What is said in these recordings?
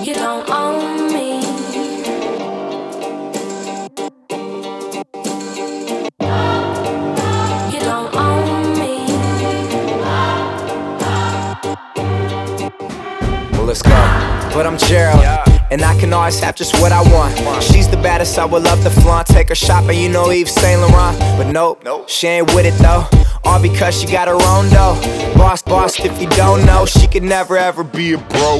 You don't own me. You don't own me. Well, let's go. But I'm Gerald, and I can always have just what I want. She's the baddest, I would love to flaunt. Take her shopping, you know Yves Saint Laurent. But nope, she ain't with it though. All because she got her own dough. Boss, if you don't know, she could never ever be a broke.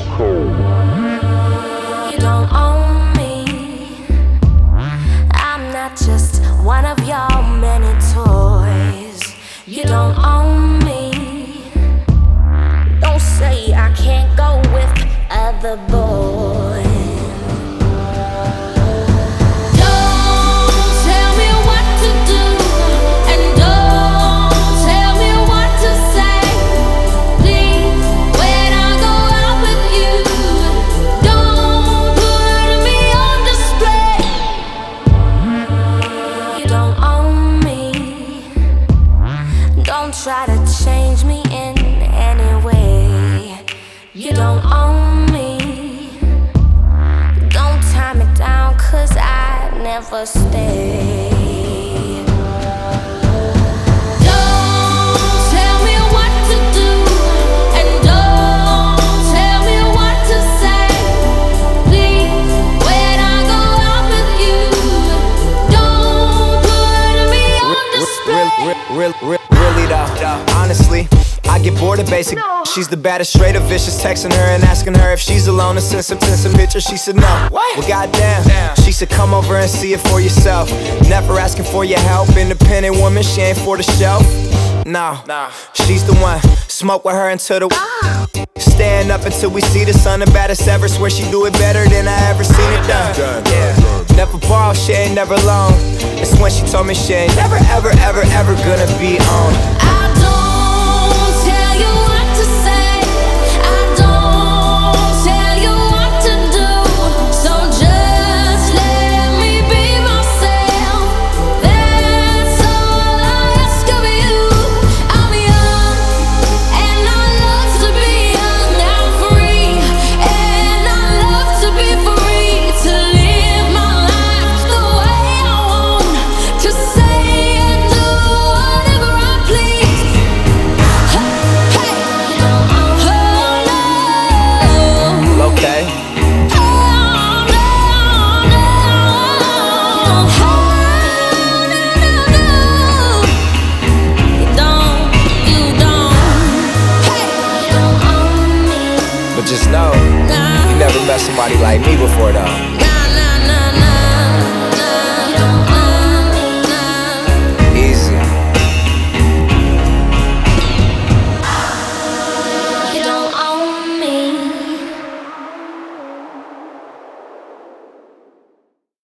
You don't own me. I'm not just one of your many toys. You don't own me. Don't say I can't go with other boys. Don't tell me what to do, and don't tell me what to say. Please, when I go out with you, don't put me on display. You don't own me. Don't try to change me in any way. You don't own me. Don't tie me down, 'cause I never stay. Don't tell me what to do, and don't tell me what to say. Please, when I go out with you, don't put me on display. Really though, honestly, I get bored of basic. She's the baddest, straight up vicious. Texting her and asking her if she's alone and send some pictures. She said no. Well, goddamn. She said come over and see it for yourself. Never asking for your help. Independent woman, she ain't for the shelf. No, she's the one. Smoke with her until the stand up until we see the sun. The baddest ever. Swear she do it better than I ever seen it done. Yeah, never borrow, she ain't never alone. It's when she told me she ain't never ever gonna be on. I don't tell you what to say. I don't tell you what to do. So just let me be myself. That's all I ask of you. I'm young and I love to be young. I'm free and I love to be free. To live my life the way I want. To say and do whatever I please. Okay. But just know, you never met somebody like me before though.